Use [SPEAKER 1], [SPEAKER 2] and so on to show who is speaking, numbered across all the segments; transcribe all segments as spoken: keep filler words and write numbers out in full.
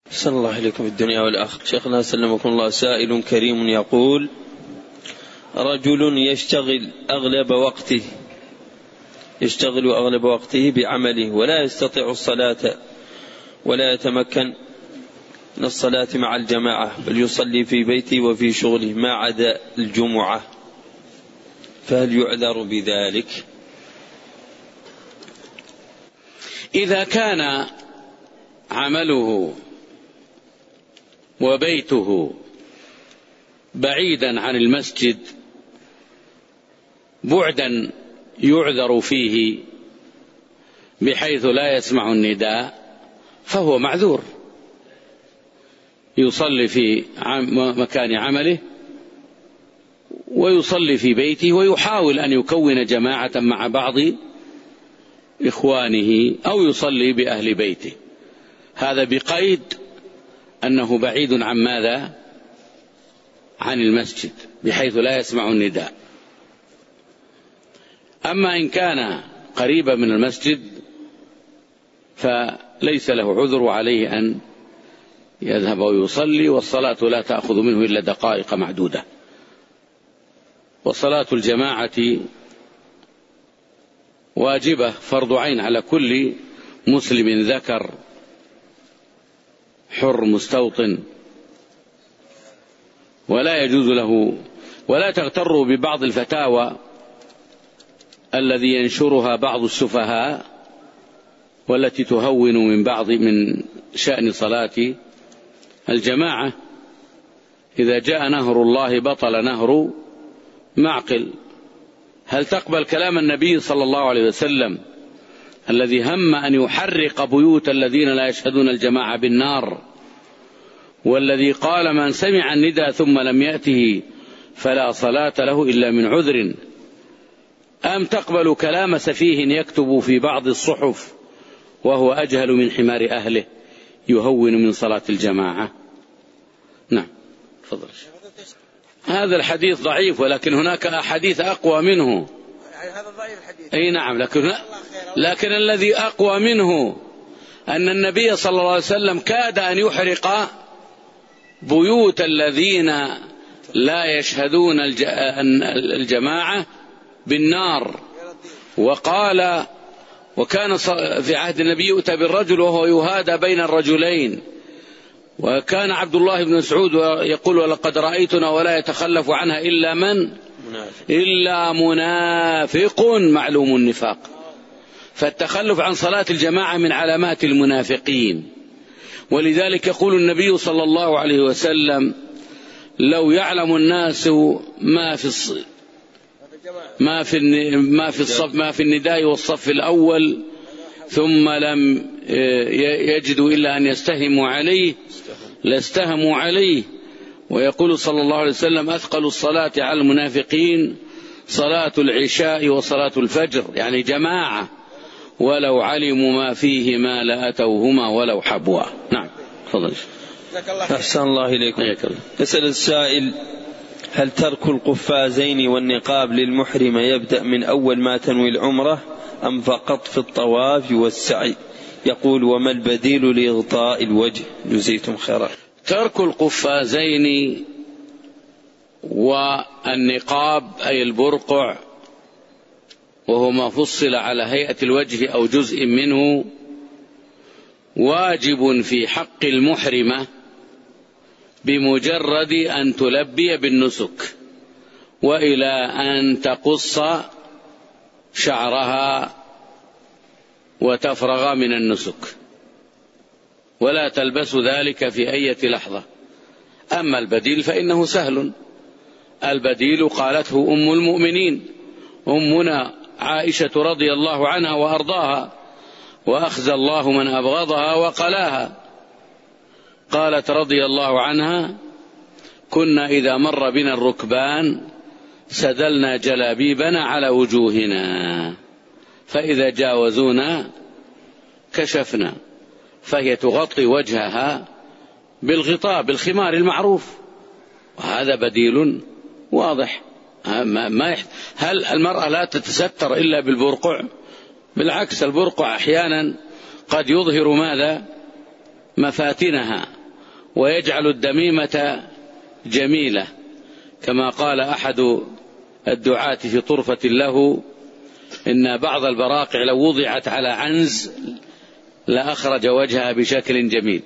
[SPEAKER 1] صلى الله عليكم في الدنيا والآخرة. شيخنا سلمكم الله، سائل كريم يقول: رجل يشتغل أغلب وقته يشتغل أغلب وقته بعمله ولا يستطيع الصلاة ولا يتمكن من الصلاة مع الجماعة، بل يصلي في بيته وفي شغله ما عدا الجمعة، فهل يعذر بذلك؟
[SPEAKER 2] إذا كان عمله وبيته بعيدا عن المسجد بعدا يعذر فيه بحيث لا يسمع النداء فهو معذور، يصلي في مكان عمله ويصلي في بيته ويحاول أن يكون جماعة مع بعض إخوانه أو يصلي بأهل بيته، هذا بقيد أنه بعيد عن ماذا؟ عن المسجد بحيث لا يسمع النداء. أما إن كان قريبا من المسجد فليس له عذر وعليه أن يذهب ويصلي، والصلاة لا تأخذ منه إلا دقائق معدودة. وصلاة الجماعة واجبة فرض عين على كل مسلم ذكر حر مستوطن، ولا يجوز له، ولا تغتروا ببعض الفتاوى الذي ينشرها بعض السفهاء والتي تهون من بعض من شأن صلاة الجماعة. إذا جاء نهر الله بطل نهر معقل. هل تقبل كلام النبي صلى الله عليه وسلم الذي هم أن يحرق بيوت الذين لا يشهدون الجماعة بالنار، والذي قال: من سمع الندى ثم لم يأته فلا صلاة له إلا من عذر؟ أم تقبل كلام سفيه يكتب في بعض الصحف وهو أجهل من حمار أهله يهون من صلاة الجماعة؟ نعم، تفضل. هذا الحديث ضعيف، ولكن هناك أحاديث أقوى منه.
[SPEAKER 3] هذا ضعيف الحديث.
[SPEAKER 2] أي نعم، لكن, لكن الذي أقوى منه أن النبي صلى الله عليه وسلم كاد أن يحرق بيوت الذين لا يشهدون الجماعة بالنار، وقال: وكان في عهد النبي يؤتى بالرجل وهو يهادى بين الرجلين. وكان عبد الله بن مسعود يقول: ولقد رأيتنا ولا يتخلف عنها إلا من إلا منافق معلوم النفاق. فالتخلف عن صلاة الجماعة من علامات المنافقين. ولذلك يقول النبي صلى الله عليه وسلم: لو يعلم الناس ما في الص... ما في ما في الصف ما في النداء والصف الأول ثم لم يجدوا إلا أن يستهموا عليه لاستهموا عليه. ويقول صلى الله عليه وسلم: أثقل الصلاة على المنافقين صلاة العشاء وصلاة الفجر، يعني جماعة، ولو علموا ما فيهما لأتوهما ولو حبوا. نعم، تفضل.
[SPEAKER 1] أحسن الله إليكم. يسأل السائل: هل ترك القفازين والنقاب للمحرم يبدأ من أول ما تنوي العمرة أم فقط في الطواف والسعي؟ يقول: وما البديل لإغطاء الوجه؟ جزيتم خيرا.
[SPEAKER 2] ترك القفازين والنقاب أي البرقع، وهو ما فصل على هيئة الوجه أو جزء منه، واجب في حق المحرمة بمجرد أن تلبي بالنسك، وإلى أن تقص شعرها وتفرغ من النسك، ولا تلبس ذلك في أي لحظة. أما البديل فإنه سهل. البديل قالته أم المؤمنين أمنا عائشة رضي الله عنها وأرضاها: وأخزى الله من أبغضها وقلاها. قالت رضي الله عنها: كنا إذا مر بنا الركبان سدلنا جلابيبنا على وجوهنا، فإذا جاوزونا كشفنا. فهي تغطي وجهها بالغطاء بالخمار المعروف، وهذا بديل واضح. ما يحت... هل المرأة لا تتستر إلا بالبرقع؟ بالعكس، البرقع أحيانا قد يظهر ماذا؟ مفاتنها. ويجعل الدميمة جميلة، كما قال أحد الدعاة في طرفة له: إن بعض البراقع لو وضعت على عنز لأخرج وجهها بشكل جميل.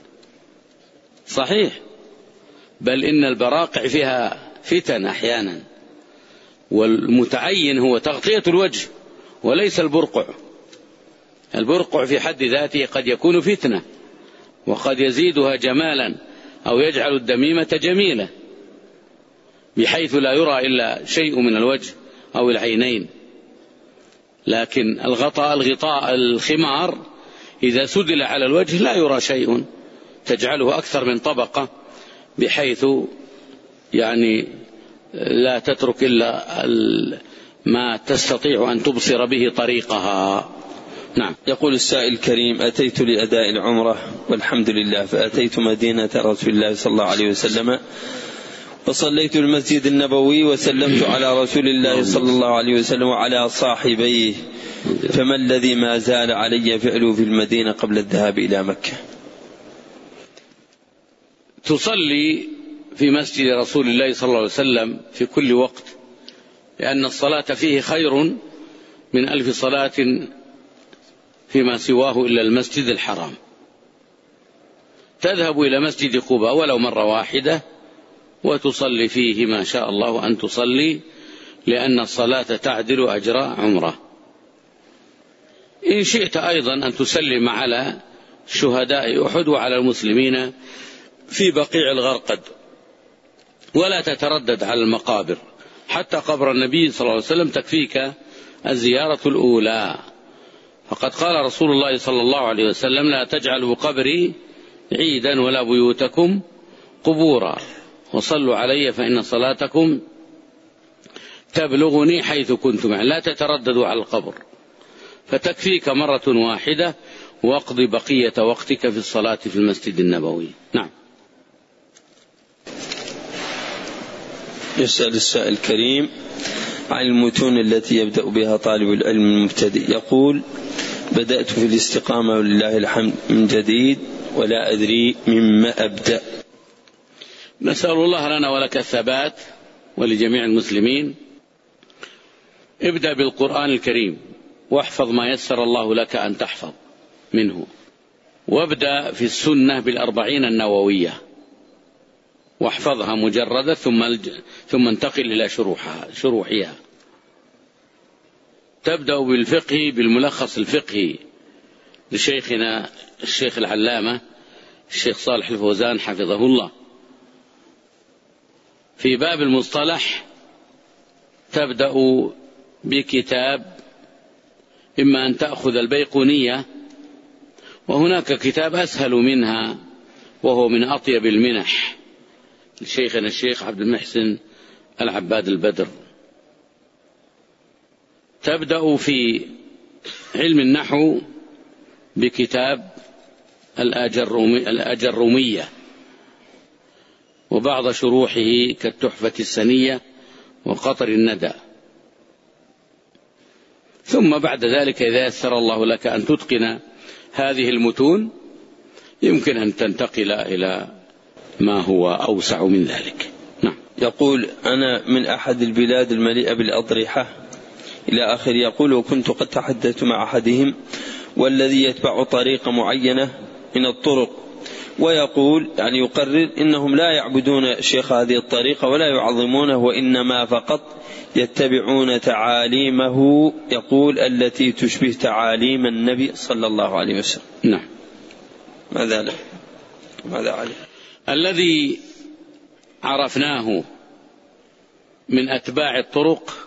[SPEAKER 2] صحيح، بل إن البراقع فيها فتن أحيانا، والمتعين هو تغطية الوجه وليس البرقع. البرقع في حد ذاته قد يكون فتنة، وقد يزيدها جمالا أو يجعل الدميمة جميلة بحيث لا يرى إلا شيء من الوجه أو العينين. لكن الغطاء الغطاء الخمار إذا سدل على الوجه لا يرى شيء، تجعله أكثر من طبقة بحيث يعني لا تترك إلا ما تستطيع أن تبصر به طريقها. نعم.
[SPEAKER 1] يقول السائل الكريم: أتيت لأداء العمرة والحمد لله، فأتيت مدينة رسول الله صلى الله عليه وسلم وصليت المسجد النبوي وسلمت على رسول الله صلى الله عليه وسلم وعلى صاحبيه، فما الذي ما زال علي فعله في المدينة قبل الذهاب إلى مكة؟
[SPEAKER 2] تصلي في مسجد رسول الله صلى الله عليه وسلم في كل وقت، لأن الصلاة فيه خير من ألف صلاة فيما سواه إلا المسجد الحرام. تذهب إلى مسجد قباء ولو مرة واحدة وتصلي فيه ما شاء الله أن تصلي، لأن الصلاة تعدل أجر عمره. إن شئت أيضا أن تسلم على شهداء أحد وعلى المسلمين في بقيع الغرقد، ولا تتردد على المقابر، حتى قبر النبي صلى الله عليه وسلم تكفيك الزيارة الأولى. فقد قال رسول الله صلى الله عليه وسلم: لا تجعلوا قبري عيدا ولا بيوتكم قبورا، وصلوا علي فإن صلاتكم تبلغني حيث كنتم. لا تترددوا على القبر، فتكفيك مرة واحدة واقضي بقية وقتك في الصلاة في المسجد النبوي. نعم.
[SPEAKER 1] يسأل السائل الكريم عن المتون التي يبدأ بها طالب العلم المبتدئ. يقول: بدأت في الاستقامة ولله الحمد من جديد ولا أدري مما أبدأ.
[SPEAKER 2] نسأل الله لنا ولك الثبات ولجميع المسلمين. ابدأ بالقرآن الكريم واحفظ ما يسر الله لك أن تحفظ منه، وابدأ في السنة بالأربعين النووية واحفظها مجردة، ثم ثم انتقل إلى شروحها شروحها. تبدأ بالفقه بالملخص الفقهي لشيخنا الشيخ العلامة الشيخ صالح الفوزان حفظه الله. في باب المصطلح تبدأ بكتاب، إما أن تأخذ البيقونية، وهناك كتاب أسهل منها وهو من أطيب المنح لشيخنا الشيخ عبد المحسن العباد البدر. تبدأ في علم النحو بكتاب الأجرومية وبعض شروحه كالتحفة السنية وقطر الندى. ثم بعد ذلك إذا يسر الله لك أن تتقن هذه المتون يمكن أن تنتقل إلى ما هو أوسع من ذلك. نعم.
[SPEAKER 1] يقول: أنا من أحد البلاد المليئة بالأضرحة إلى آخر. يقول: وكنت قد تحدثت مع أحدهم والذي يتبع طريقة معينة من الطرق، ويقول يعني يقرر إنهم لا يعبدون شيخ هذه الطريقة ولا يعظمونه، وإنما فقط يتبعون تعاليمه، يقول التي تشبه تعاليم النبي صلى الله عليه وسلم.
[SPEAKER 2] نعم.
[SPEAKER 1] ماذا له؟ ماذا عليه؟
[SPEAKER 2] الذي عرفناه من أتباع الطرق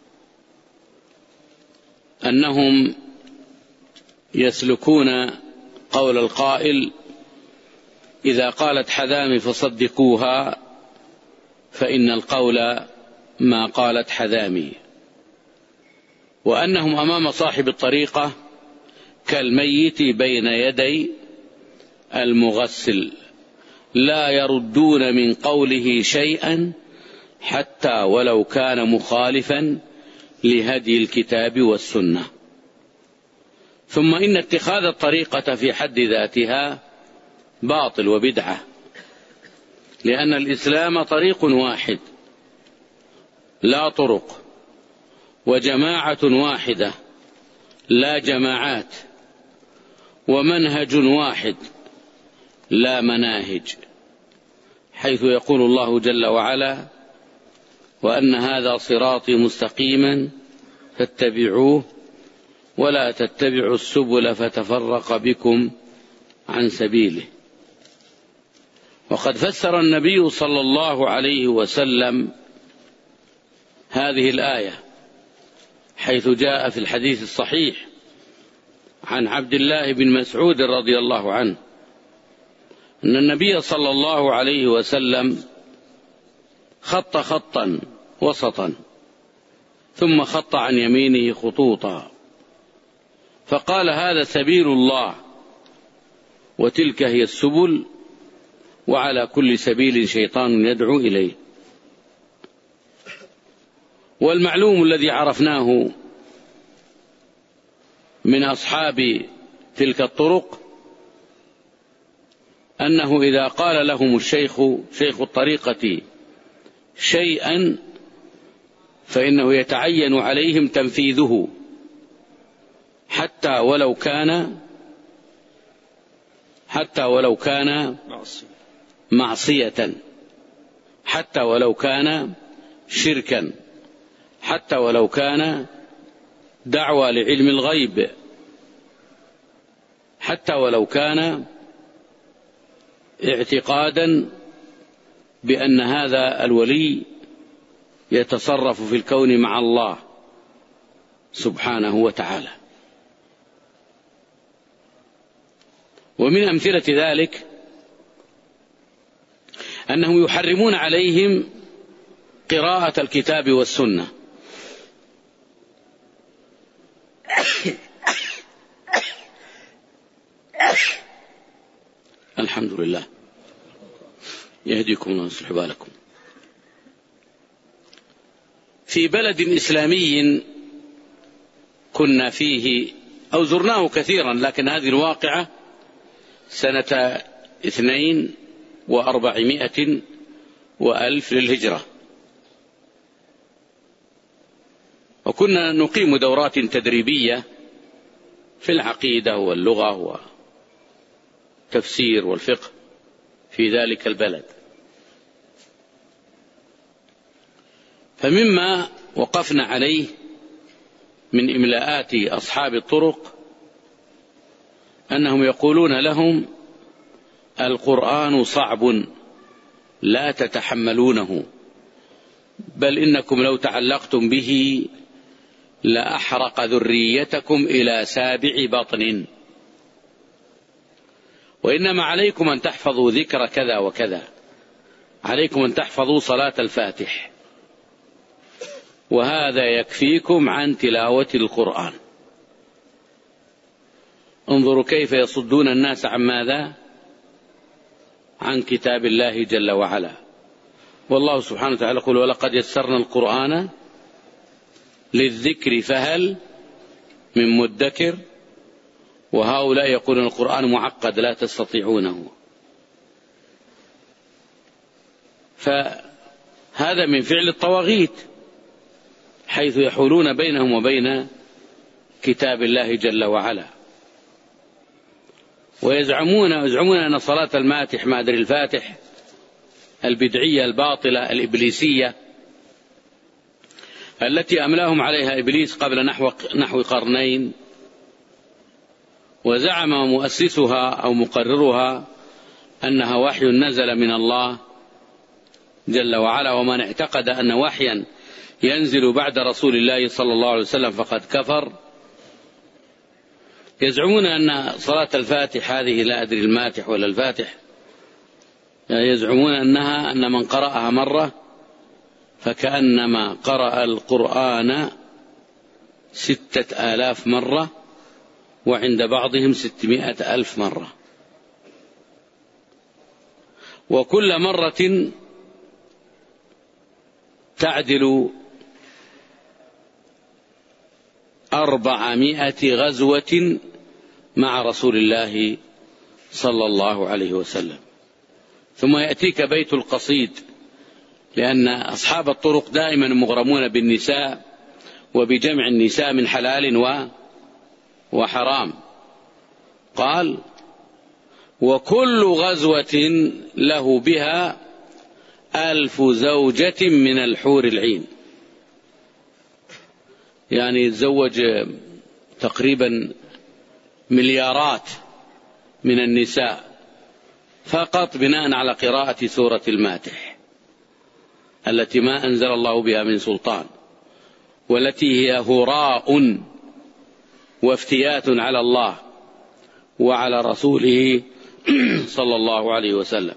[SPEAKER 2] أنهم يسلكون قول القائل: إذا قالت حذامي فصدقوها فإن القول ما قالت حذامي، وأنهم أمام صاحب الطريقة كالميت بين يدي المغسل، لا يردون من قوله شيئا حتى ولو كان مخالفا لهدي الكتاب والسنة. ثم إن اتخاذ الطريقة في حد ذاتها باطل وبدعة، لأن الإسلام طريق واحد لا طرق، وجماعة واحدة لا جماعات، ومنهج واحد لا مناهج، حيث يقول الله جل وعلا: وأن هذا صراطي مستقيما فاتبعوه ولا تتبعوا السبل فتفرق بكم عن سبيله. وقد فسر النبي صلى الله عليه وسلم هذه الآية، حيث جاء في الحديث الصحيح عن عبد الله بن مسعود رضي الله عنه أن النبي صلى الله عليه وسلم خط خطا وسطا ثم خط عن يمينه خطوطا، فقال: هذا سبيل الله وتلك هي السبل، وعلى كل سبيل شيطان يدعو إليه. والمعلوم الذي عرفناه من أصحاب تلك الطرق أنه إذا قال لهم الشيخ شيخ الطريقة شيئا فإنه يتعين عليهم تنفيذه، حتى ولو كان حتى ولو كان معصية، حتى ولو كان شركا، حتى ولو كان دعوى لعلم الغيب، حتى ولو كان اعتقادا بأن هذا الولي يتصرف في الكون مع الله سبحانه وتعالى. ومن أمثلة ذلك أنهم يحرمون عليهم قراءة الكتاب والسنة، الحمد لله، يهديكم الله ويصلح بالكم. في بلد إسلامي كنا فيه أو زرناه كثيرا، لكن هذه الواقعة سنة اثنين وأربعمائة وألف للهجرة، وكنا نقيم دورات تدريبية في العقيدة واللغة والتفسير والفقه في ذلك البلد. فمما وقفنا عليه من إملاءات أصحاب الطرق أنهم يقولون لهم: القرآن صعب لا تتحملونه، بل إنكم لو تعلقتم به لأحرق ذريتكم إلى سابع بطن، وإنما عليكم أن تحفظوا ذكر كذا وكذا، عليكم أن تحفظوا صلاة الفاتح، وهذا يكفيكم عن تلاوة القرآن. انظروا كيف يصدون الناس عن ماذا؟ عن كتاب الله جل وعلا. والله سبحانه وتعالى يقول: ولقد يسرنا القرآن للذكر فهل من مدكر، وهؤلاء يقولون القرآن معقد لا تستطيعونه. فهذا من فعل الطواغيت، حيث يحولون بينهم وبين كتاب الله جل وعلا. ويزعمون يزعمون أن صلاة الماتح ما أدري الفاتح البدعية الباطلة الإبليسية التي أملاهم عليها إبليس قبل نحو, نحو قرنين، وزعم مؤسسها أو مقررها أنها وحي نزل من الله جل وعلا، ومن اعتقد أن وحيا ينزل بعد رسول الله صلى الله عليه وسلم فقد كفر. يزعمون أن صلاة الفاتح هذه لا أدري الماتح ولا الفاتح، يزعمون أنها أن من قرأها مرة فكأنما قرأ القرآن ستة آلاف مرة، وعند بعضهم ستمائة ألف مرة، وكل مرة تعدل أربعمائة غزوة مع رسول الله صلى الله عليه وسلم. ثم يأتيك بيت القصيد، لأن أصحاب الطرق دائما مغرمون بالنساء وبجمع النساء من حلال وحرام. قال: وكل غزوة له بها ألف زوجة من الحور العين. يعني يتزوج تقريبا مليارات من النساء فقط بناء على قراءة سورة المادح التي ما أنزل الله بها من سلطان، والتي هي هراء وافتيات على الله وعلى رسوله صلى الله عليه وسلم.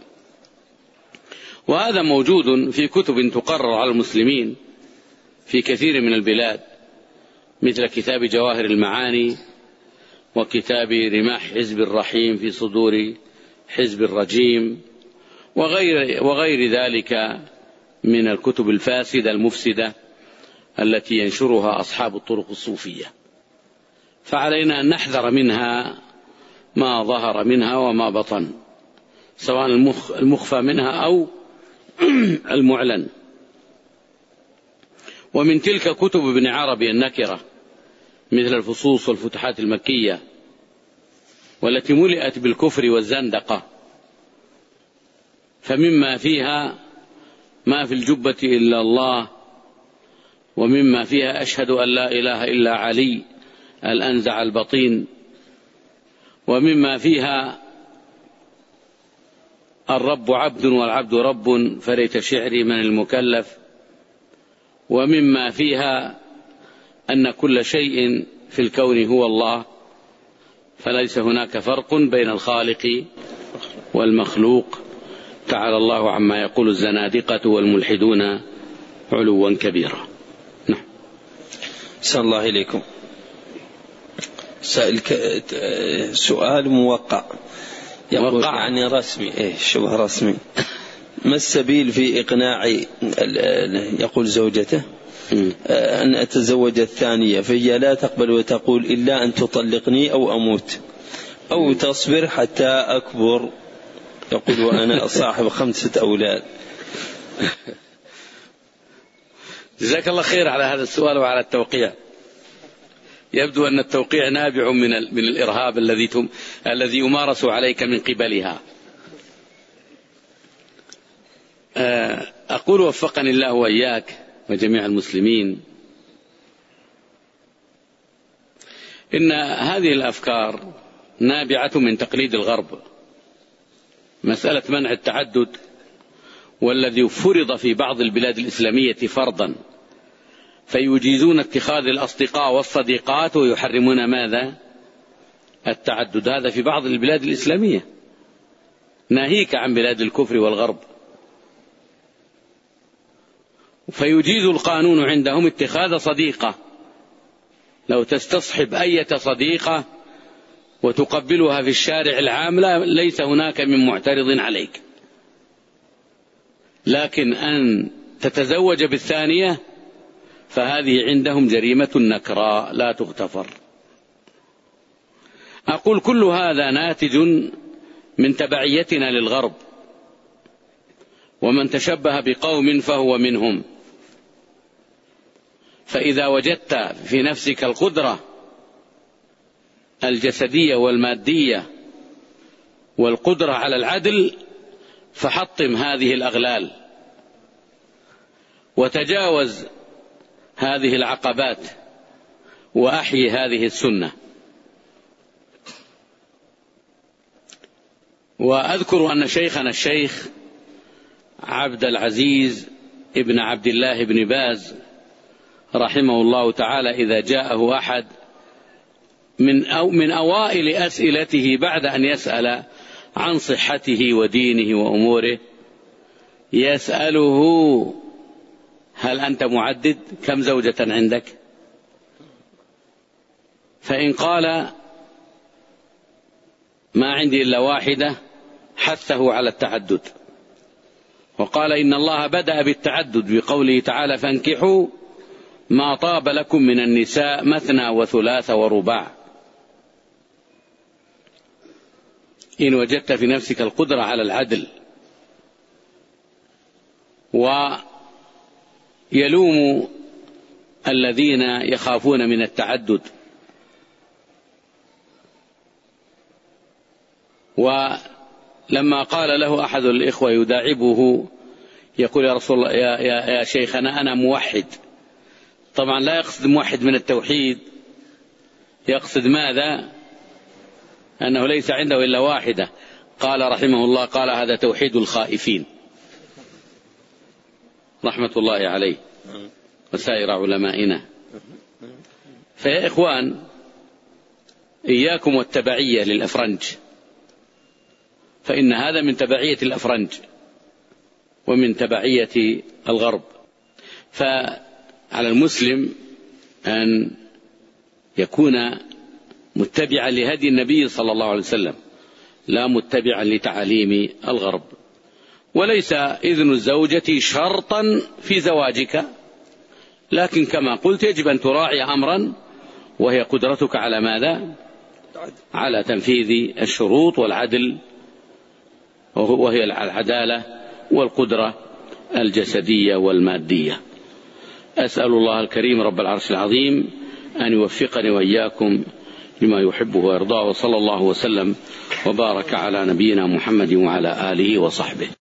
[SPEAKER 2] وهذا موجود في كتب تقرر على المسلمين في كثير من البلاد، مثل كتاب جواهر المعاني وكتاب رماح حزب الرحيم في صدور حزب الرجيم وغير, وغير ذلك من الكتب الفاسدة المفسدة التي ينشرها أصحاب الطرق الصوفية. فعلينا أن نحذر منها ما ظهر منها وما بطن، سواء المخفى منها أو المعلن. ومن تلك كتب ابن عربي النكرة مثل الفصوص والفتحات المكية، والتي ملئت بالكفر والزندقة، فمما فيها ما في الجبة إلا الله، ومما فيها أشهد أن لا إله إلا علي الأنزع البطين، ومما فيها الرب عبد والعبد رب فليت شعري من المكلف، ومما فيها أن كل شيء في الكون هو الله فليس هناك فرق بين الخالق والمخلوق، تعالى الله عما يقول الزنادقة والملحدون علوا كبيرا. نعم.
[SPEAKER 1] أحسن الله إليكم. سائل سؤال موقع يقول يعني رسمي، إيه شبه رسمي: ما السبيل في إقناع يقول زوجته أن أتزوج الثانية فهي لا تقبل وتقول إلا أن تطلقني أو أموت أو تصبر حتى أكبر، يقول وأنا صاحب خمسة أولاد.
[SPEAKER 2] جزاك الله خير على هذا السؤال وعلى التوقيع. يبدو أن التوقيع نابع من من الإرهاب الذي تم الذي يمارس عليك من قبلها. أقول وفقني الله وإياك وجميع المسلمين إن هذه الأفكار نابعة من تقليد الغرب. مسألة منع التعدد والذي فرض في بعض البلاد الإسلامية فرضا، فيجيزون اتخاذ الأصدقاء والصديقات ويحرمون ماذا؟ التعدد. هذا في بعض البلاد الإسلامية، ناهيك عن بلاد الكفر والغرب. فيجيز القانون عندهم اتخاذ صديقة، لو تستصحب أي صديقة وتقبلها في الشارع العام لا ليس هناك من معترض عليك، لكن أن تتزوج بالثانية فهذه عندهم جريمة نكراء لا تغتفر. أقول كل هذا ناتج من تبعيتنا للغرب، ومن تشبه بقوم فهو منهم. فإذا وجدت في نفسك القدرة الجسدية والمادية والقدرة على العدل فحطم هذه الأغلال وتجاوز هذه العقبات وأحيي هذه السنة. وأذكر أن شيخنا الشيخ عبد العزيز ابن عبد الله بن باز رحمه الله تعالى إذا جاءه أحد من, أو من أوائل أسئلته بعد أن يسأل عن صحته ودينه وأموره يسأله: هل أنت معدد؟ كم زوجة عندك؟ فإن قال ما عندي إلا واحدة حثه على التعدد، وقال إن الله بدأ بالتعدد بقوله تعالى: فانكحوا ما طاب لكم من النساء مثنى وثلاث ورباع. إن وجدت في نفسك القدرة على العدل ويلوم الذين يخافون من التعدد. ولما قال له أحد الإخوة يداعبه يقول يا رسول الله يا, يا, يا شيخنا أنا موحد، طبعا لا يقصد موحد من التوحيد، يقصد ماذا؟ أنه ليس عنده إلا واحدة. قال رحمه الله قال هذا توحيد الخائفين رحمة الله عليه وسائر علمائنا. فيا إخوان إياكم والتبعية للأفرنج، فإن هذا من تبعية الأفرنج ومن تبعية الغرب. فعلى المسلم أن يكون متبعا لهدي النبي صلى الله عليه وسلم لا متبعا لتعاليم الغرب. وليس إذن الزوجة شرطا في زواجك، لكن كما قلت يجب أن تراعي أمرا وهي قدرتك على ماذا؟ على تنفيذ الشروط والعدل، وهي العدالة والقدرة الجسدية والمادية. أسأل الله الكريم رب العرش العظيم أن يوفقني وإياكم لما يحبه ويرضاه، وصلى الله وسلم وبارك على نبينا محمد وعلى آله وصحبه.